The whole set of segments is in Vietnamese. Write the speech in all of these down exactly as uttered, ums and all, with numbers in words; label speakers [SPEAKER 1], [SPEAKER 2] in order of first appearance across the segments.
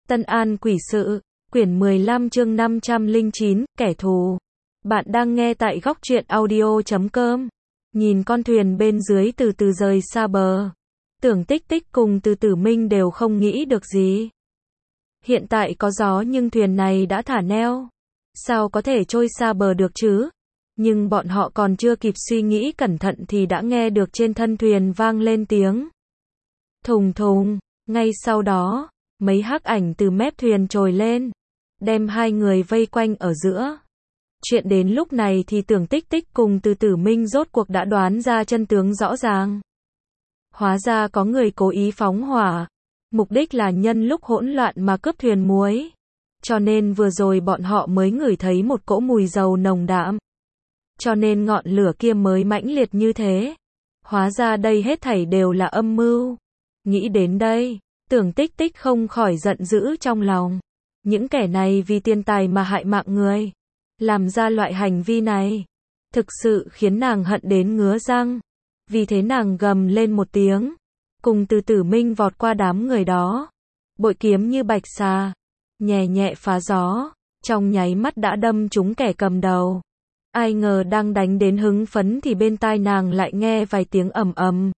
[SPEAKER 1] Tân An Quỷ Sự, quyển mười lăm chương năm trăm lẻ chín, kẻ thù. Bạn đang nghe tại góc truyện audio chấm com. Nhìn con thuyền bên dưới từ từ rời xa bờ. Tưởng Tích Tích cùng Từ Tử Minh đều không nghĩ được gì. Hiện tại có gió nhưng thuyền này đã thả neo. Sao có thể trôi xa bờ được chứ? Nhưng bọn họ còn chưa kịp suy nghĩ cẩn thận thì đã nghe được trên thân thuyền vang lên tiếng thùng thùng. Ngay sau đó, mấy hắc ảnh từ mép thuyền trồi lên, đem hai người vây quanh ở giữa. Chuyện đến lúc này thì Tưởng Tích Tích cùng Từ Tử Minh rốt cuộc đã đoán ra chân tướng rõ ràng. Hóa ra có người cố ý phóng hỏa, mục đích là nhân lúc hỗn loạn mà cướp thuyền muối. Cho nên vừa rồi bọn họ mới ngửi thấy một cỗ mùi dầu nồng đậm. Cho nên ngọn lửa kia mới mãnh liệt như thế. Hóa ra đây hết thảy đều là âm mưu. Nghĩ đến đây, Tưởng Tích Tích không khỏi giận dữ trong lòng. Những kẻ này vì tiền tài mà hại mạng người, làm ra loại hành vi này, thực sự khiến nàng hận đến ngứa răng. Vì thế nàng gầm lên một tiếng, cùng Từ Tử Minh vọt qua đám người đó. Bội kiếm như bạch xà, nhẹ nhẹ phá gió, trong nháy mắt đã đâm trúng kẻ cầm đầu. Ai ngờ đang đánh đến hứng phấn thì bên tai nàng lại nghe vài tiếng ầm ầm.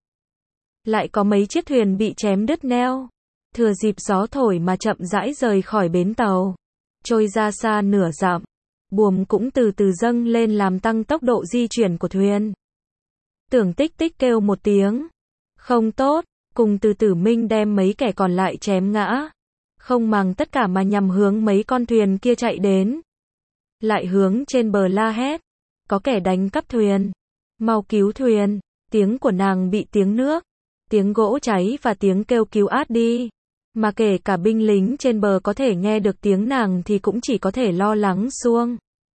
[SPEAKER 1] Lại có mấy chiếc thuyền bị chém đứt neo. Thừa dịp gió thổi mà chậm rãi rời khỏi bến tàu, trôi ra xa nửa dặm. Buồm cũng từ từ dâng lên làm tăng tốc độ di chuyển của thuyền. Tưởng Tích Tích kêu một tiếng không tốt, cùng Từ Tử Minh đem mấy kẻ còn lại chém ngã, không màng tất cả mà nhằm hướng mấy con thuyền kia chạy đến. Lại hướng trên bờ la hét, có kẻ đánh cắp thuyền, mau cứu thuyền. Tiếng của nàng bị tiếng nước, tiếng gỗ cháy và tiếng kêu cứu át đi. Mà kể cả binh lính trên bờ có thể nghe được tiếng nàng thì cũng chỉ có thể lo lắng xuông.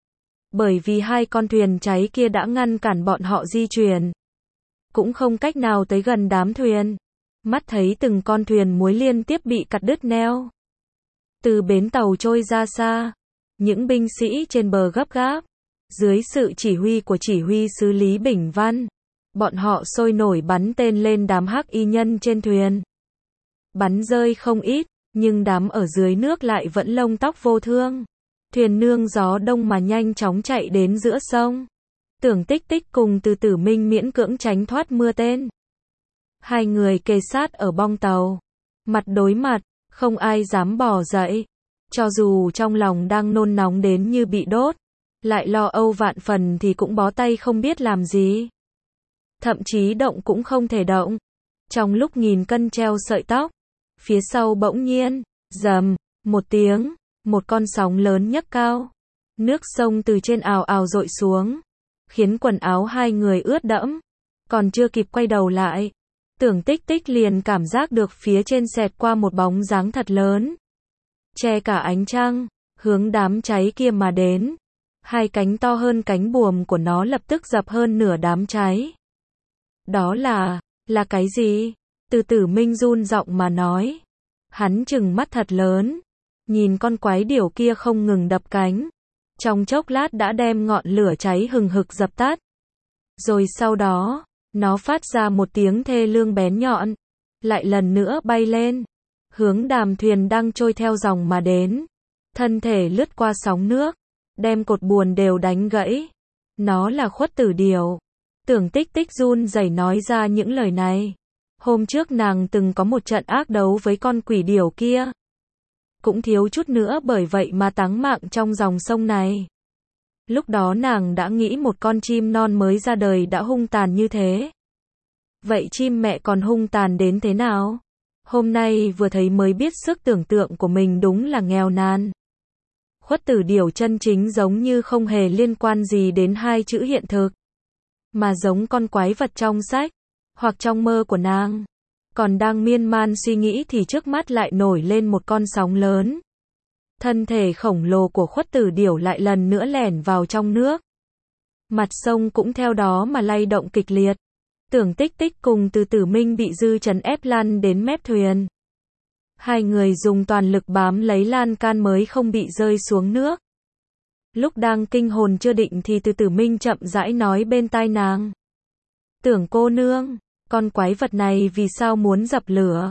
[SPEAKER 1] Bởi vì hai con thuyền cháy kia đã ngăn cản bọn họ di chuyển, cũng không cách nào tới gần đám thuyền. Mắt thấy từng con thuyền muối liên tiếp bị cắt đứt neo, từ bến tàu trôi ra xa. Những binh sĩ trên bờ gấp gáp, dưới sự chỉ huy của chỉ huy sứ Lý Bình Văn, bọn họ sôi nổi bắn tên lên đám hắc y nhân trên thuyền. Bắn rơi không ít, nhưng đám ở dưới nước lại vẫn lông tóc vô thương. Thuyền nương gió đông mà nhanh chóng chạy đến giữa sông. Tưởng Tích Tích cùng Từ Tử Minh miễn cưỡng tránh thoát mưa tên. Hai người kề sát ở bong tàu, mặt đối mặt, không ai dám bỏ dậy. Cho dù trong lòng đang nôn nóng đến như bị đốt, lại lo âu vạn phần thì cũng bó tay không biết làm gì. Thậm chí động cũng không thể động. Trong lúc nghìn cân treo sợi tóc, phía sau bỗng nhiên, rầm, một tiếng, một con sóng lớn nhấc cao. Nước sông từ trên ào ào dội xuống, khiến quần áo hai người ướt đẫm. Còn chưa kịp quay đầu lại, Tưởng Tích Tích liền cảm giác được phía trên xẹt qua một bóng dáng thật lớn, che cả ánh trăng, hướng đám cháy kia mà đến. Hai cánh to hơn cánh buồm của nó lập tức dập hơn nửa đám cháy. Đó là, là cái gì? Từ Tử Minh run giọng mà nói. Hắn trừng mắt thật lớn, nhìn con quái điểu kia không ngừng đập cánh. Trong chốc lát đã đem ngọn lửa cháy hừng hực dập tắt. Rồi sau đó, nó phát ra một tiếng thê lương bén nhọn, lại lần nữa bay lên, hướng đàm thuyền đang trôi theo dòng mà đến. Thân thể lướt qua sóng nước, đem cột buồm đều đánh gãy. Nó là Khuất Tử Điểu. Tưởng Tích Tích run rẩy nói ra những lời này. Hôm trước nàng từng có một trận ác đấu với con quỷ điểu kia. Cũng thiếu chút nữa bởi vậy mà táng mạng trong dòng sông này. Lúc đó nàng đã nghĩ một con chim non mới ra đời đã hung tàn như thế. Vậy chim mẹ còn hung tàn đến thế nào? Hôm nay vừa thấy mới biết sức tưởng tượng của mình đúng là nghèo nàn. Khuất Tử Điểu chân chính giống như không hề liên quan gì đến hai chữ hiện thực, mà giống con quái vật trong sách, hoặc trong mơ của nàng. Còn đang miên man suy nghĩ thì trước mắt lại nổi lên một con sóng lớn. Thân thể khổng lồ của Khuất Tử Điểu lại lần nữa lẻn vào trong nước. Mặt sông cũng theo đó mà lay động kịch liệt. Tưởng Tích Tích cùng Từ Tử Minh bị dư chấn ép lăn đến mép thuyền. Hai người dùng toàn lực bám lấy lan can mới không bị rơi xuống nước. Lúc đang kinh hồn chưa định thì Từ Tử Minh chậm rãi nói bên tai nàng. Tưởng cô nương, con quái vật này vì sao muốn dập lửa?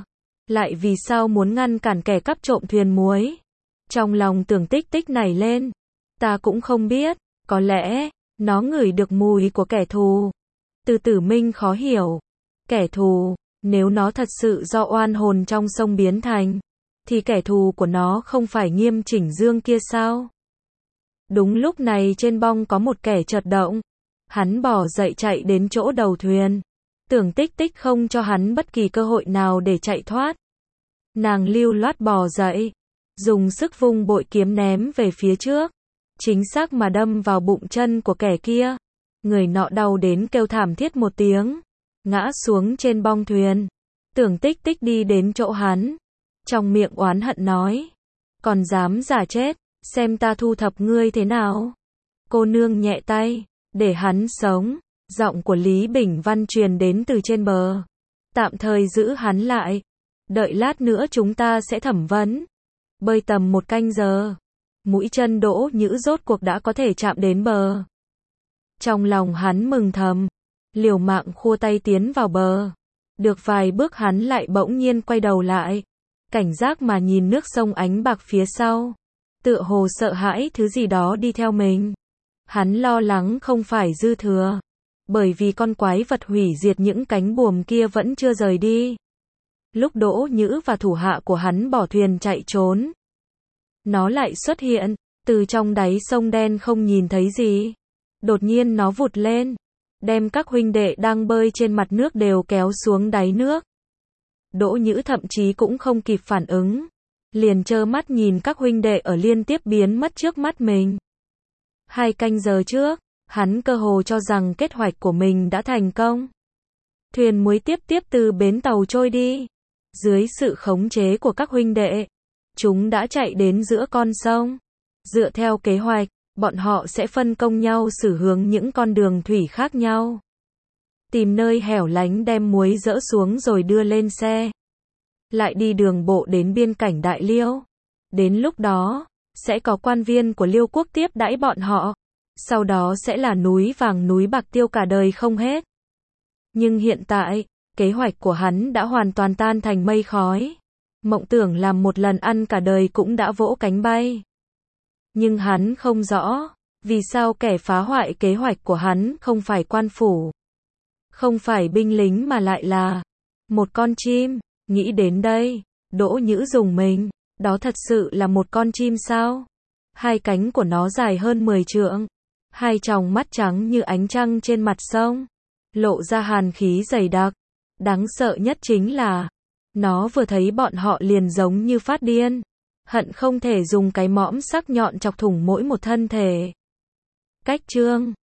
[SPEAKER 1] lại vì sao muốn ngăn cản kẻ cắp trộm thuyền muối? Trong lòng Tưởng Tích Tích nảy lên. Ta cũng không biết, có lẽ, nó ngửi được mùi của kẻ thù. Từ Tử Minh khó hiểu. Kẻ thù, nếu nó thật sự do oan hồn trong sông biến thành, thì kẻ thù của nó không phải Nghiêm Chỉnh Dương kia sao? Đúng lúc này trên bong có một kẻ chợt động. Hắn bò dậy chạy đến chỗ đầu thuyền. Tưởng Tích Tích không cho hắn bất kỳ cơ hội nào để chạy thoát. Nàng lưu loát bò dậy, dùng sức vung bội kiếm ném về phía trước, chính xác mà đâm vào bụng chân của kẻ kia. Người nọ đau đến kêu thảm thiết một tiếng, ngã xuống trên bong thuyền. Tưởng Tích Tích đi đến chỗ hắn, trong miệng oán hận nói: còn dám giả chết, xem ta thu thập ngươi thế nào. Cô nương nhẹ tay, để hắn sống. Giọng của Lý Bình Văn truyền đến từ trên bờ. Tạm thời giữ hắn lại, đợi lát nữa chúng ta sẽ thẩm vấn. Bơi tầm một canh giờ, mũi chân Đỗ Nhữ rốt cuộc đã có thể chạm đến bờ. Trong lòng hắn mừng thầm, liều mạng khua tay tiến vào bờ. Được vài bước hắn lại bỗng nhiên quay đầu lại, cảnh giác mà nhìn nước sông ánh bạc phía sau, tựa hồ sợ hãi thứ gì đó đi theo mình. Hắn lo lắng không phải dư thừa, bởi vì con quái vật hủy diệt những cánh buồm kia vẫn chưa rời đi. Lúc Đỗ Nhữ và thủ hạ của hắn bỏ thuyền chạy trốn, nó lại xuất hiện, từ trong đáy sông đen không nhìn thấy gì. Đột nhiên nó vụt lên, đem các huynh đệ đang bơi trên mặt nước đều kéo xuống đáy nước. Đỗ Nhữ thậm chí cũng không kịp phản ứng, liền trơ mắt nhìn các huynh đệ ở liên tiếp biến mất trước mắt mình. Hai canh giờ trước, hắn cơ hồ cho rằng kế hoạch của mình đã thành công. Thuyền muối tiếp tiếp từ bến tàu trôi đi. Dưới sự khống chế của các huynh đệ, chúng đã chạy đến giữa con sông. Dựa theo kế hoạch, bọn họ sẽ phân công nhau xử hướng những con đường thủy khác nhau. Tìm nơi hẻo lánh đem muối dỡ xuống rồi đưa lên xe. Lại đi đường bộ đến biên cảnh Đại Liêu. Đến lúc đó, sẽ có quan viên của Liêu quốc tiếp đãi bọn họ. Sau đó sẽ là núi vàng núi bạc tiêu cả đời không hết. Nhưng hiện tại, kế hoạch của hắn đã hoàn toàn tan thành mây khói. Mộng tưởng làm một lần ăn cả đời cũng đã vỗ cánh bay. Nhưng hắn không rõ, vì sao kẻ phá hoại kế hoạch của hắn không phải quan phủ, không phải binh lính mà lại là một con chim. Nghĩ đến đây, Đỗ Nhữ rùng mình, đó thật sự là một con chim sao? Hai cánh của nó dài hơn mười trượng, hai tròng mắt trắng như ánh trăng trên mặt sông, lộ ra hàn khí dày đặc. Đáng sợ nhất chính là, nó vừa thấy bọn họ liền giống như phát điên, hận không thể dùng cái mõm sắc nhọn chọc thủng mỗi một thân thể. Cách chương